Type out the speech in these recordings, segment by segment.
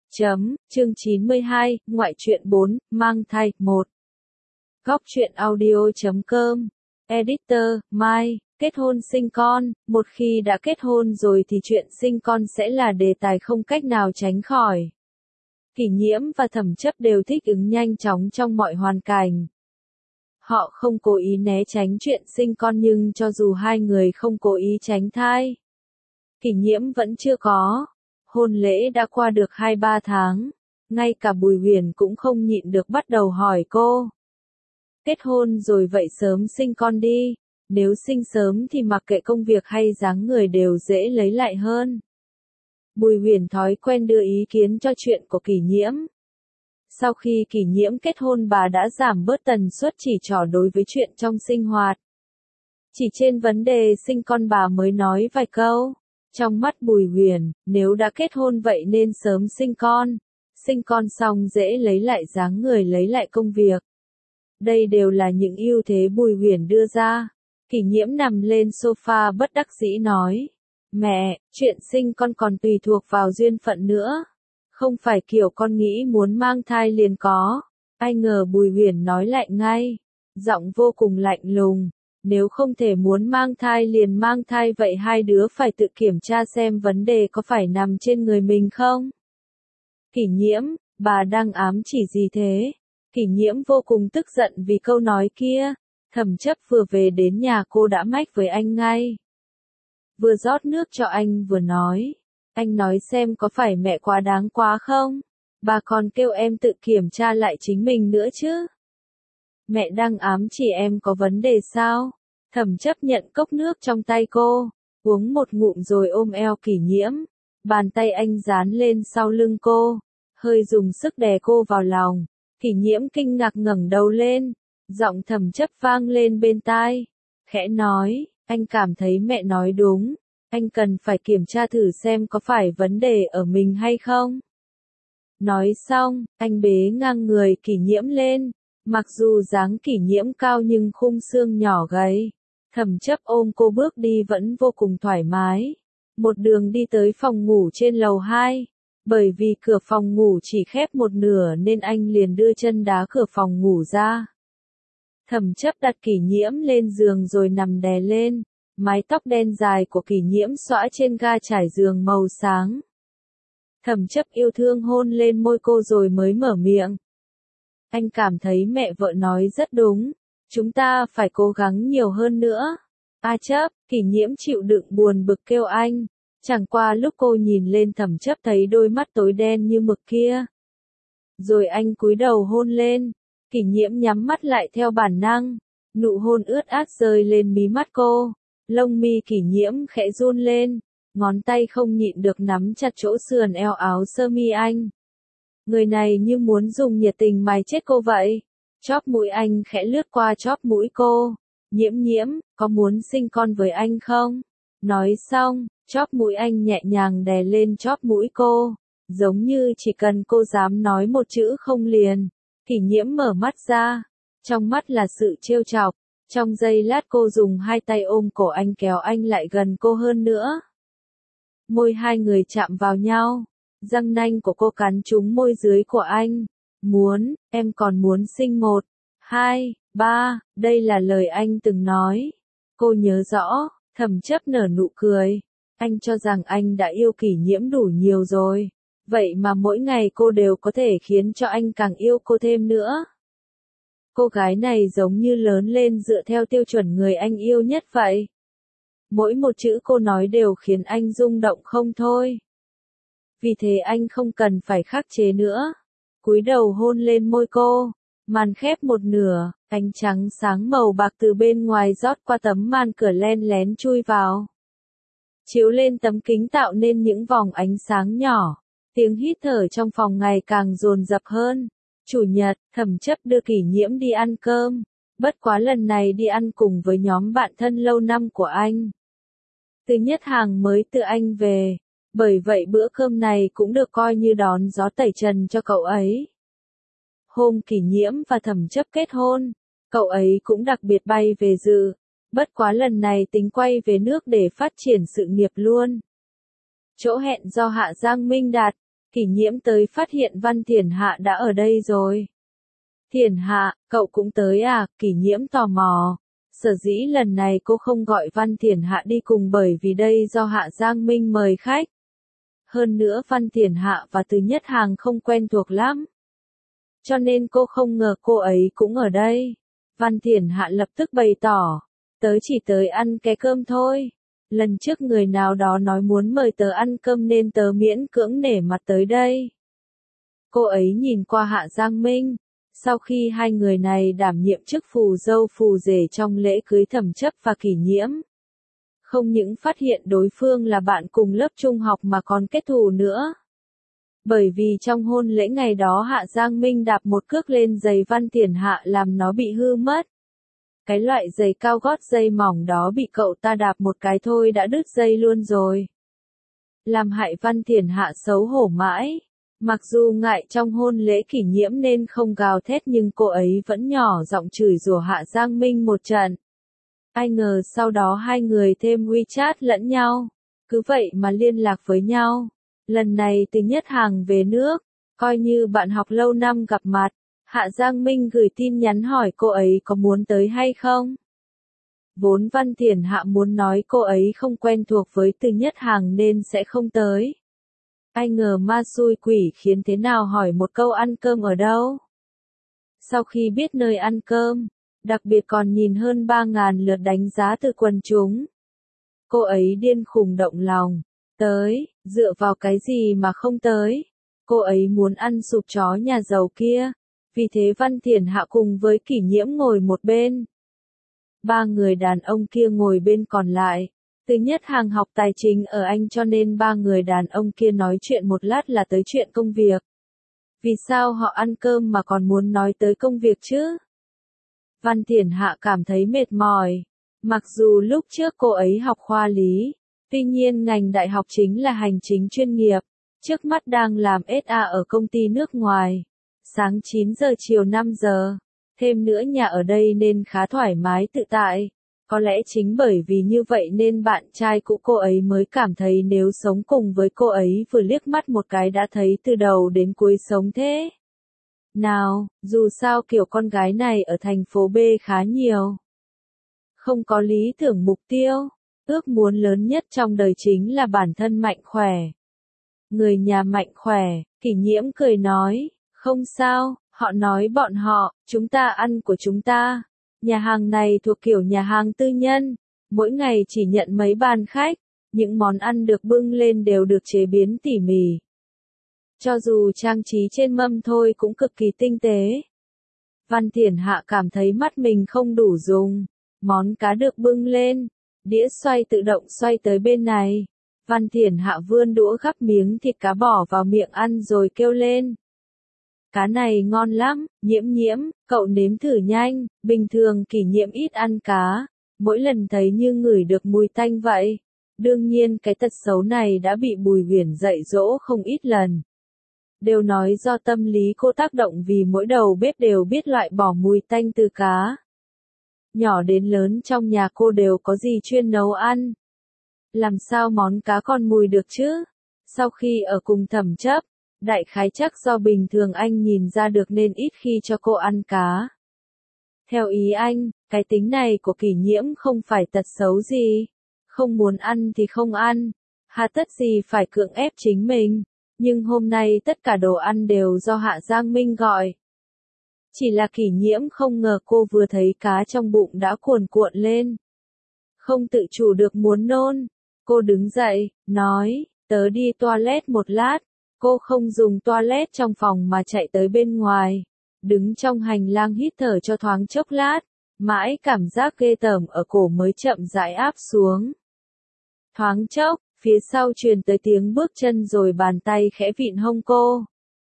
Chương 92, Ngoại truyện 4, Mang thai 1. Góc truyện audio.com. Editor, Mai, kết hôn sinh con, một khi đã kết hôn rồi thì chuyện sinh con sẽ là đề tài không cách nào tránh khỏi. Kỷ Nhiễm và Thẩm Chấp đều thích ứng nhanh chóng trong mọi hoàn cảnh. Họ không cố ý né tránh chuyện sinh con nhưng cho dù hai người không cố ý tránh thai, Kỷ Nhiễm vẫn chưa có. Hôn lễ đã qua được 2-3 tháng, ngay cả Bùi Huyền cũng không nhịn được bắt đầu hỏi cô. Kết hôn rồi vậy sớm sinh con đi, nếu sinh sớm thì mặc kệ công việc hay dáng người đều dễ lấy lại hơn. Bùi Huyền thói quen đưa ý kiến cho chuyện của Kỷ Nhiễm. Sau khi Kỷ Nhiễm kết hôn bà đã giảm bớt tần suất chỉ trỏ đối với chuyện trong sinh hoạt. Chỉ trên vấn đề sinh con bà mới nói vài câu. Trong mắt Bùi Huyền, nếu đã kết hôn vậy nên sớm sinh con xong dễ lấy lại dáng người lấy lại công việc. Đây đều là những ưu thế Bùi Huyền đưa ra. Kỷ Nhiễm nằm lên sofa bất đắc dĩ nói. Mẹ, chuyện sinh con còn tùy thuộc vào duyên phận nữa. Không phải kiểu con nghĩ muốn mang thai liền có. Ai ngờ Bùi Huyền nói lại ngay. Giọng vô cùng lạnh lùng. Nếu không thể muốn mang thai liền mang thai vậy hai đứa phải tự kiểm tra xem vấn đề có phải nằm trên người mình không? Kỷ Nhiễm, bà đang ám chỉ gì thế? Kỷ Nhiễm vô cùng tức giận vì câu nói kia. Thẩm Chấp vừa về đến nhà cô đã mách với anh ngay. Vừa rót nước cho anh vừa nói. Anh nói xem có phải mẹ quá đáng quá không? Bà còn kêu em tự kiểm tra lại chính mình nữa chứ? Mẹ đang ám chỉ em có vấn đề sao? Thẩm Chấp nhận cốc nước trong tay cô, uống một ngụm rồi ôm eo Kỷ Nhiễm. Bàn tay anh dán lên sau lưng cô, hơi dùng sức đè cô vào lòng. Kỷ Nhiễm kinh ngạc ngẩng đầu lên, giọng Thẩm Chấp vang lên bên tai. Khẽ nói, anh cảm thấy mẹ nói đúng, anh cần phải kiểm tra thử xem có phải vấn đề ở mình hay không. Nói xong, anh bế ngang người Kỷ Nhiễm lên. Mặc dù dáng Kỷ Nhiễm cao nhưng khung xương nhỏ gầy. Thẩm Chấp ôm cô bước đi vẫn vô cùng thoải mái. Một đường đi tới phòng ngủ trên lầu 2. Bởi vì cửa phòng ngủ chỉ khép một nửa nên anh liền đưa chân đá cửa phòng ngủ ra. Thẩm Chấp đặt Kỷ Nhiễm lên giường rồi nằm đè lên. Mái tóc đen dài của Kỷ Nhiễm xõa trên ga trải giường màu sáng. Thẩm Chấp yêu thương hôn lên môi cô rồi mới mở miệng. Anh cảm thấy mẹ vợ nói rất đúng. Chúng ta phải cố gắng nhiều hơn nữa. Chấp, Kỷ Nhiễm chịu đựng buồn bực kêu anh. Chẳng qua lúc cô nhìn lên Thẩm Chấp thấy đôi mắt tối đen như mực kia. Rồi anh cúi đầu hôn lên. Kỷ Nhiễm nhắm mắt lại theo bản năng. Nụ hôn ướt át rơi lên mí mắt cô. Lông mi Kỷ Nhiễm khẽ run lên. Ngón tay không nhịn được nắm chặt chỗ sườn eo áo sơ mi anh. Người này như muốn dùng nhiệt tình mài chết cô vậy. Chóp mũi anh khẽ lướt qua chóp mũi cô. Nhiễm Nhiễm, có muốn sinh con với anh không? Nói xong, chóp mũi anh nhẹ nhàng đè lên chóp mũi cô. Giống như chỉ cần cô dám nói một chữ không liền. Kỷ Nhiễm mở mắt ra. Trong mắt là sự trêu chọc. Trong giây lát cô dùng hai tay ôm cổ anh kéo anh lại gần cô hơn nữa. Môi hai người chạm vào nhau. Răng nanh của cô cắn trúng môi dưới của anh. Muốn, em còn muốn sinh 1, 2, 3, đây là lời anh từng nói. Cô nhớ rõ, Thẩm Chấp nở nụ cười. Anh cho rằng anh đã yêu Kỷ Nhiễm đủ nhiều rồi. Vậy mà mỗi ngày cô đều có thể khiến cho anh càng yêu cô thêm nữa. Cô gái này giống như lớn lên dựa theo tiêu chuẩn người anh yêu nhất vậy. Mỗi một chữ cô nói đều khiến anh rung động không thôi. Vì thế anh không cần phải khắc chế nữa. Cúi đầu hôn lên môi cô. Màn khép một nửa, ánh trắng sáng màu bạc từ bên ngoài rót qua tấm màn cửa len lén chui vào. Chiếu lên tấm kính tạo nên những vòng ánh sáng nhỏ. Tiếng hít thở trong phòng ngày càng dồn dập hơn. Chủ nhật, Thẩm Chấp đưa Kỷ Nhiễm đi ăn cơm. Bất quá lần này đi ăn cùng với nhóm bạn thân lâu năm của anh. Từ Nhất Hàng mới từ Anh về. Bởi vậy bữa cơm này cũng được coi như đón gió tẩy trần cho cậu ấy. Hôm Kỷ Nhiễm và Thẩm Chấp kết hôn, cậu ấy cũng đặc biệt bay về dự. Bất quá lần này tính quay về nước để phát triển sự nghiệp luôn. Chỗ hẹn do Hạ Giang Minh đặt. Kỷ Nhiễm tới phát hiện Văn Thiển Hạ đã ở đây rồi. Thiển Hạ, cậu cũng tới à? Kỷ Nhiễm tò mò. Sở dĩ lần này cô không gọi Văn Thiển Hạ đi cùng bởi vì đây do Hạ Giang Minh mời khách. Hơn nữa Văn Thiển Hạ và Từ Nhất Hàng không quen thuộc lắm. Cho nên cô không ngờ cô ấy cũng ở đây. Văn Thiển Hạ lập tức bày tỏ. Tớ chỉ tới ăn cái cơm thôi. Lần trước người nào đó nói muốn mời tớ ăn cơm nên tớ miễn cưỡng nể mặt tới đây. Cô ấy nhìn qua Hạ Giang Minh. Sau khi hai người này đảm nhiệm chức phù dâu phù rể trong lễ cưới Thẩm Chấp và Kỷ Nhiễm. Không những phát hiện đối phương là bạn cùng lớp trung học mà còn kết thù nữa. Bởi vì trong hôn lễ ngày đó Hạ Giang Minh đạp một cước lên giày Văn Thiển Hạ làm nó bị hư mất. Cái loại giày cao gót dây mỏng đó bị cậu ta đạp một cái thôi đã đứt dây luôn rồi. Làm hại Văn Thiển Hạ xấu hổ mãi. Mặc dù ngại trong hôn lễ Kỷ Nhiễm nên không gào thét nhưng cô ấy vẫn nhỏ giọng chửi rủa Hạ Giang Minh một trận. Ai ngờ sau đó hai người thêm WeChat lẫn nhau. Cứ vậy mà liên lạc với nhau. Lần này Từ Nhất Hàng về nước, coi như bạn học lâu năm gặp mặt. Hạ Giang Minh gửi tin nhắn hỏi cô ấy có muốn tới hay không. Vốn Văn Thiển Hạ muốn nói cô ấy không quen thuộc với Từ Nhất Hàng nên sẽ không tới. Ai ngờ ma xui quỷ khiến thế nào hỏi một câu ăn cơm ở đâu. Sau khi biết nơi ăn cơm, đặc biệt còn nhìn hơn 3.000 lượt đánh giá từ quần chúng. Cô ấy điên khùng động lòng. Tới, dựa vào cái gì mà không tới. Cô ấy muốn ăn sụp chó nhà giàu kia. Vì thế Văn Thiển Hạ cùng với Kỷ Nhiễm ngồi một bên. Ba người đàn ông kia ngồi bên còn lại. Từ Nhất Hàng học tài chính ở Anh cho nên ba người đàn ông kia nói chuyện một lát là tới chuyện công việc. Vì sao họ ăn cơm mà còn muốn nói tới công việc chứ? Văn Thiển Hạ cảm thấy mệt mỏi. Mặc dù lúc trước cô ấy học khoa lý, tuy nhiên ngành đại học chính là hành chính chuyên nghiệp. Trước mắt đang làm SA ở công ty nước ngoài. Sáng 9 giờ chiều 5 giờ. Thêm nữa nhà ở đây nên khá thoải mái tự tại. Có lẽ chính bởi vì như vậy nên bạn trai cũ cô ấy mới cảm thấy nếu sống cùng với cô ấy vừa liếc mắt một cái đã thấy từ đầu đến cuối sống thế. Nào, dù sao kiểu con gái này ở thành phố B khá nhiều. Không có lý tưởng mục tiêu, ước muốn lớn nhất trong đời chính là bản thân mạnh khỏe. Người nhà mạnh khỏe, Kỷ Nhiễm cười nói, không sao, họ nói bọn họ, chúng ta ăn của chúng ta. Nhà hàng này thuộc kiểu nhà hàng tư nhân, mỗi ngày chỉ nhận mấy bàn khách, những món ăn được bưng lên đều được chế biến tỉ mỉ. Cho dù trang trí trên mâm thôi cũng cực kỳ tinh tế. Văn Thiển Hạ cảm thấy mắt mình không đủ dùng, món cá được bưng lên, đĩa xoay tự động xoay tới bên này. Văn Thiển Hạ vươn đũa gắp miếng thịt cá bỏ vào miệng ăn rồi kêu lên. Cá này ngon lắm, Nhiễm, cậu nếm thử nhanh, bình thường Kỷ Nhiễm ít ăn cá, mỗi lần thấy như ngửi được mùi tanh vậy. Đương nhiên cái tật xấu này đã bị Bùi Huyền dạy dỗ không ít lần. Đều nói do tâm lý cô tác động vì mỗi đầu bếp đều biết loại bỏ mùi tanh từ cá. Nhỏ đến lớn trong nhà cô đều có gì chuyên nấu ăn. Làm sao món cá còn mùi được chứ? Sau khi ở cùng Thẩm Chấp, đại khái chắc do bình thường anh nhìn ra được nên ít khi cho cô ăn cá. Theo ý anh, cái tính này của Kỷ Nhiễm không phải tật xấu gì. Không muốn ăn thì không ăn. Hà tất gì phải cưỡng ép chính mình. Nhưng hôm nay tất cả đồ ăn đều do Hạ Giang Minh gọi. Chỉ là Kỷ Nhiễm không ngờ cô vừa thấy cá trong bụng đã cuồn cuộn lên. Không tự chủ được muốn nôn. Cô đứng dậy, nói, tớ đi toilet một lát. Cô không dùng toilet trong phòng mà chạy tới bên ngoài. Đứng trong hành lang hít thở cho thoáng chốc lát. Mãi cảm giác ghê tởm ở cổ mới chậm rãi áp xuống. Thoáng chốc, phía sau truyền tới tiếng bước chân rồi bàn tay khẽ vịn hông cô.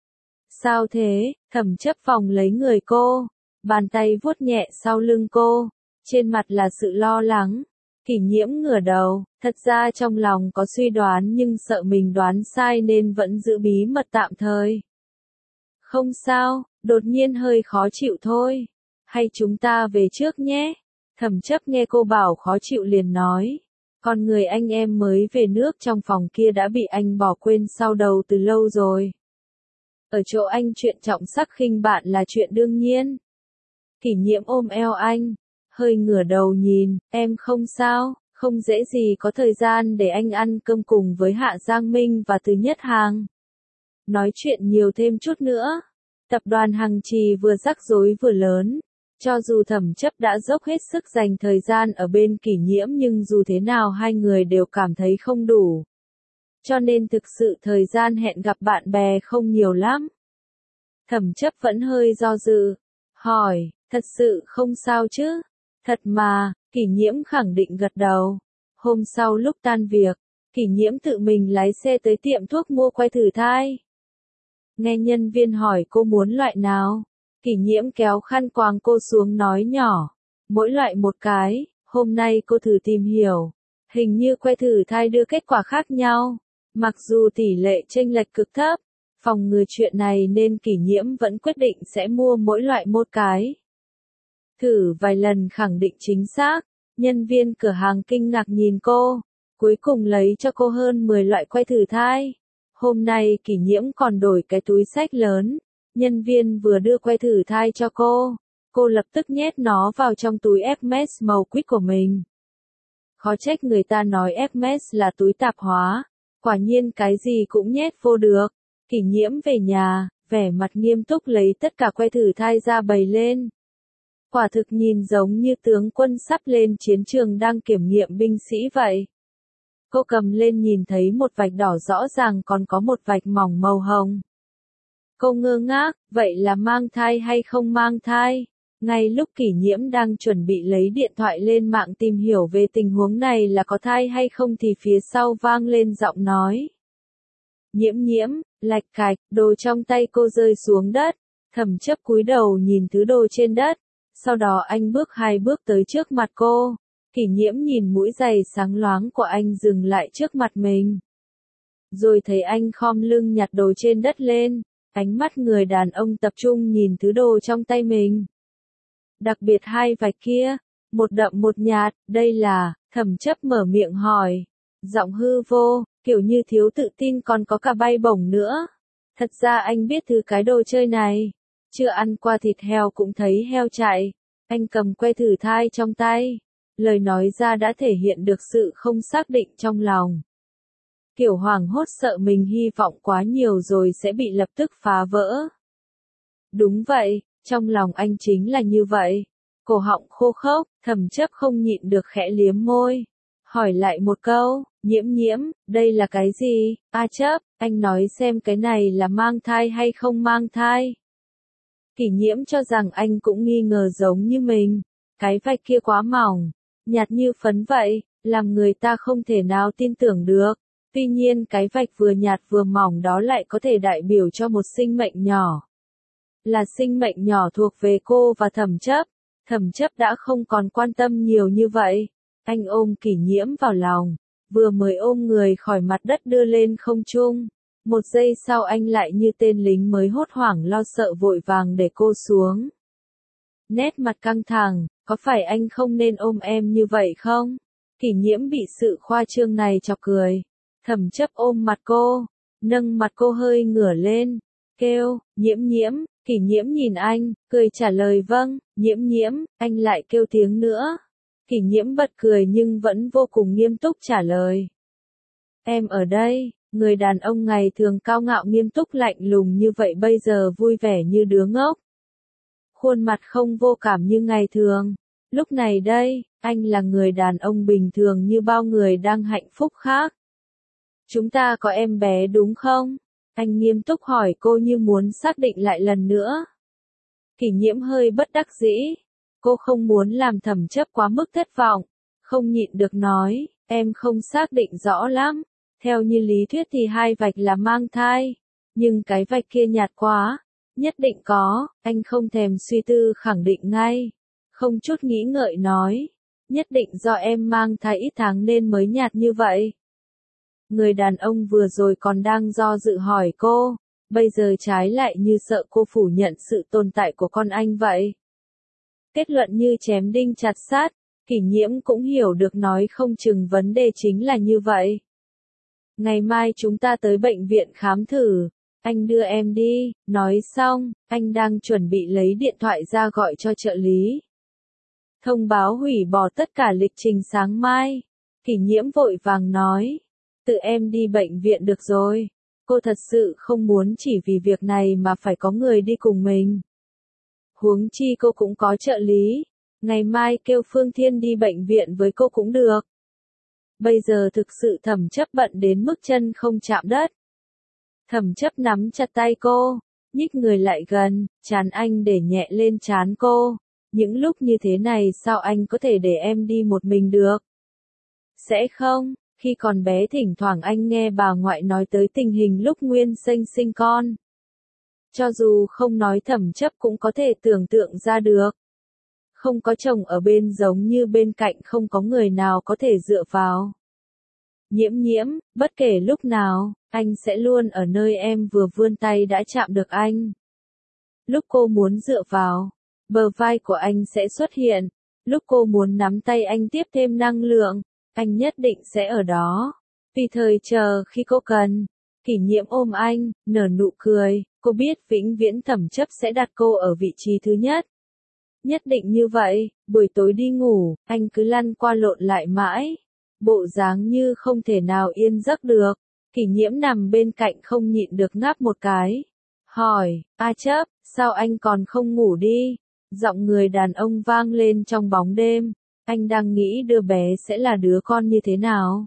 Sao thế? Thẩm Chấp vòng lấy người cô. Bàn tay vuốt nhẹ sau lưng cô. Trên mặt là sự lo lắng. Kỷ Nhiễm ngửa đầu, thật ra trong lòng có suy đoán nhưng sợ mình đoán sai nên vẫn giữ bí mật tạm thời. Không sao, đột nhiên hơi khó chịu thôi. Hay chúng ta về trước nhé? Thẩm Chấp nghe cô bảo khó chịu liền nói. Còn người anh em mới về nước trong phòng kia đã bị anh bỏ quên sau đầu từ lâu rồi. Ở chỗ anh chuyện trọng sắc khinh bạn là chuyện đương nhiên. Kỷ Nhiễm ôm eo anh, hơi ngửa đầu nhìn, em không sao, không dễ gì có thời gian để anh ăn cơm cùng với Hạ Giang Minh và Từ Nhất Hàng. Nói chuyện nhiều thêm chút nữa. Tập đoàn Hằng Trì vừa rắc rối vừa lớn. Cho dù Thẩm Chấp đã dốc hết sức dành thời gian ở bên Kỷ Nhiễm nhưng dù thế nào hai người đều cảm thấy không đủ. Cho nên thực sự thời gian hẹn gặp bạn bè không nhiều lắm. Thẩm Chấp vẫn hơi do dự. Hỏi, thật sự không sao chứ? Thật mà, Kỷ Nhiễm khẳng định gật đầu. Hôm sau lúc tan việc, Kỷ Nhiễm tự mình lái xe tới tiệm thuốc mua que thử thai. Nghe nhân viên hỏi cô muốn loại nào, Kỷ Nhiễm kéo khăn quàng cô xuống nói nhỏ, mỗi loại một cái, hôm nay cô thử tìm hiểu, hình như que thử thai đưa kết quả khác nhau, mặc dù tỷ lệ chênh lệch cực thấp, phòng ngừa chuyện này nên Kỷ Nhiễm vẫn quyết định sẽ mua mỗi loại một cái. Thử vài lần khẳng định chính xác, nhân viên cửa hàng kinh ngạc nhìn cô, cuối cùng lấy cho cô hơn 10 loại que thử thai. Hôm nay Kỷ Nhiễm còn đổi cái túi xách lớn, nhân viên vừa đưa que thử thai cho cô lập tức nhét nó vào trong túi Hermes màu quýt của mình. Khó trách người ta nói Hermes là túi tạp hóa, quả nhiên cái gì cũng nhét vô được. Kỷ Nhiễm về nhà, vẻ mặt nghiêm túc lấy tất cả que thử thai ra bày lên. Quả thực nhìn giống như tướng quân sắp lên chiến trường đang kiểm nghiệm binh sĩ vậy. Cô cầm lên nhìn thấy một vạch đỏ rõ ràng còn có một vạch mỏng màu hồng. Cô ngơ ngác, vậy là mang thai hay không mang thai? Ngay lúc Kỷ Nhiễm đang chuẩn bị lấy điện thoại lên mạng tìm hiểu về tình huống này là có thai hay không thì phía sau vang lên giọng nói. Nhiễm Nhiễm, lạch cạch, đồ trong tay cô rơi xuống đất. Thẩm Chấp cúi đầu nhìn thứ đồ trên đất. Sau đó anh bước 2 bước tới trước mặt cô. Kỷ Nhiễm nhìn mũi giày sáng loáng của anh dừng lại trước mặt mình. Rồi thấy anh khom lưng nhặt đồ trên đất lên. Ánh mắt người đàn ông tập trung nhìn thứ đồ trong tay mình. Đặc biệt 2 vạch kia, một đậm một nhạt, đây là, Thẩm Chấp mở miệng hỏi. Giọng hư vô, kiểu như thiếu tự tin còn có cả bay bổng nữa. Thật ra anh biết thứ cái đồ chơi này. Chưa ăn qua thịt heo cũng thấy heo chạy. Anh cầm que thử thai trong tay. Lời nói ra đã thể hiện được sự không xác định trong lòng. Kiểu hoảng hốt sợ mình hy vọng quá nhiều rồi sẽ bị lập tức phá vỡ. Đúng vậy, trong lòng anh chính là như vậy. Cổ họng khô khốc, Thẩm Chấp không nhịn được khẽ liếm môi. Hỏi lại một câu, Nhiễm Nhiễm, đây là cái gì? Chấp, anh nói xem cái này là mang thai hay không mang thai. Kỷ Nhiễm cho rằng anh cũng nghi ngờ giống như mình. Cái vạch kia quá mỏng, nhạt như phấn vậy, làm người ta không thể nào tin tưởng được. Tuy nhiên cái vạch vừa nhạt vừa mỏng đó lại có thể đại biểu cho một sinh mệnh nhỏ. Là sinh mệnh nhỏ thuộc về cô và Thẩm Chấp. Thẩm Chấp đã không còn quan tâm nhiều như vậy. Anh ôm Kỷ Nhiễm vào lòng, vừa mới ôm người khỏi mặt đất đưa lên không trung. Một giây sau anh lại như tên lính mới hốt hoảng lo sợ vội vàng để cô xuống. Nét mặt căng thẳng, có phải anh không nên ôm em như vậy không? Kỷ Nhiễm bị sự khoa trương này chọc cười. Thẩm Chấp ôm mặt cô, nâng mặt cô hơi ngửa lên, kêu, Nhiễm Nhiễm. Kỷ Nhiễm nhìn anh, cười trả lời vâng, Nhiễm Nhiễm, anh lại kêu tiếng nữa. Kỷ Nhiễm bật cười nhưng vẫn vô cùng nghiêm túc trả lời. Em ở đây. Người đàn ông ngày thường cao ngạo nghiêm túc lạnh lùng như vậy bây giờ vui vẻ như đứa ngốc. Khuôn mặt không vô cảm như ngày thường. Lúc này đây, anh là người đàn ông bình thường như bao người đang hạnh phúc khác. Chúng ta có em bé đúng không? Anh nghiêm túc hỏi cô như muốn xác định lại lần nữa. Kỷ Nhiễm hơi bất đắc dĩ. Cô không muốn làm Thẩm Chấp quá mức thất vọng. Không nhịn được nói, em không xác định rõ lắm. Theo như lý thuyết thì 2 vạch là mang thai. Nhưng cái vạch kia nhạt quá. Nhất định có, anh không thèm suy tư khẳng định ngay. Không chút nghĩ ngợi nói. Nhất định do em mang thai ít tháng nên mới nhạt như vậy. Người đàn ông vừa rồi còn đang do dự hỏi cô. Bây giờ trái lại như sợ cô phủ nhận sự tồn tại của con anh vậy. Kết luận như chém đinh chặt sắt. Kỷ Nhiễm cũng hiểu được nói không chừng vấn đề chính là như vậy. Ngày mai chúng ta tới bệnh viện khám thử, anh đưa em đi, nói xong, anh đang chuẩn bị lấy điện thoại ra gọi cho trợ lý. Thông báo hủy bỏ tất cả lịch trình sáng mai. Kỷ Nhiễm vội vàng nói, tự em đi bệnh viện được rồi. Cô thật sự không muốn chỉ vì việc này mà phải có người đi cùng mình. Huống chi cô cũng có trợ lý, ngày mai kêu Phương Thiên đi bệnh viện với cô cũng được. Bây giờ thực sự Thẩm Chấp bận đến mức chân không chạm đất. Thẩm Chấp nắm chặt tay cô, nhích người lại gần, trán anh để nhẹ lên trán cô. Những lúc như thế này sao anh có thể để em đi một mình được? Sẽ không, khi còn bé thỉnh thoảng anh nghe bà ngoại nói tới tình hình lúc Nguyên Sinh sinh con. Cho dù không nói Thẩm Chấp cũng có thể tưởng tượng ra được. Không có chồng ở bên giống như bên cạnh không có người nào có thể dựa vào. Nhiễm Nhiễm, bất kể lúc nào, anh sẽ luôn ở nơi em vừa vươn tay đã chạm được anh. Lúc cô muốn dựa vào, bờ vai của anh sẽ xuất hiện. Lúc cô muốn nắm tay anh tiếp thêm năng lượng, anh nhất định sẽ ở đó. Vì thời chờ khi cô cần. Kỷ Nhiễm ôm anh, nở nụ cười. Cô biết vĩnh viễn Thẩm Chấp sẽ đặt cô ở vị trí thứ nhất. Nhất định như vậy, buổi tối đi ngủ, anh cứ lăn qua lộn lại mãi. Bộ dáng như không thể nào yên giấc được. Kỷ Nhiễm nằm bên cạnh không nhịn được ngáp một cái. Hỏi, A Chấp, sao anh còn không ngủ đi? Giọng người đàn ông vang lên trong bóng đêm. Anh đang nghĩ đứa bé sẽ là đứa con như thế nào?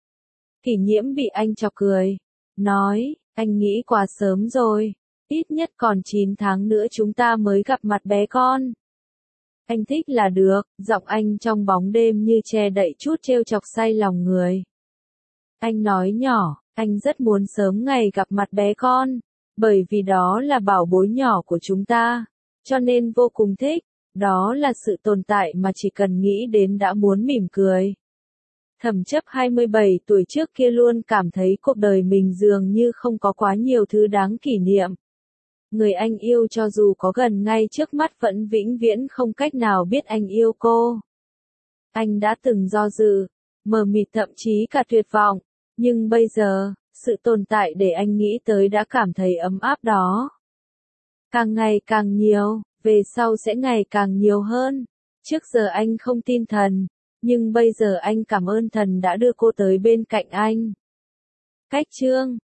Kỷ Nhiễm bị anh chọc cười. Nói, anh nghĩ quá sớm rồi. Ít nhất còn 9 tháng nữa chúng ta mới gặp mặt bé con. Anh thích là được, giọng anh trong bóng đêm như che đậy chút trêu chọc say lòng người. Anh nói nhỏ, anh rất muốn sớm ngày gặp mặt bé con, bởi vì đó là bảo bối nhỏ của chúng ta, cho nên vô cùng thích, đó là sự tồn tại mà chỉ cần nghĩ đến đã muốn mỉm cười. Thẩm Chấp 27 tuổi trước kia luôn cảm thấy cuộc đời mình dường như không có quá nhiều thứ đáng kỷ niệm. Người anh yêu cho dù có gần ngay trước mắt vẫn vĩnh viễn không cách nào biết anh yêu cô. Anh đã từng do dự, mờ mịt thậm chí cả tuyệt vọng, nhưng bây giờ, sự tồn tại để anh nghĩ tới đã cảm thấy ấm áp đó. Càng ngày càng nhiều, về sau sẽ ngày càng nhiều hơn. Trước giờ anh không tin thần, nhưng bây giờ anh cảm ơn thần đã đưa cô tới bên cạnh anh. Cách chương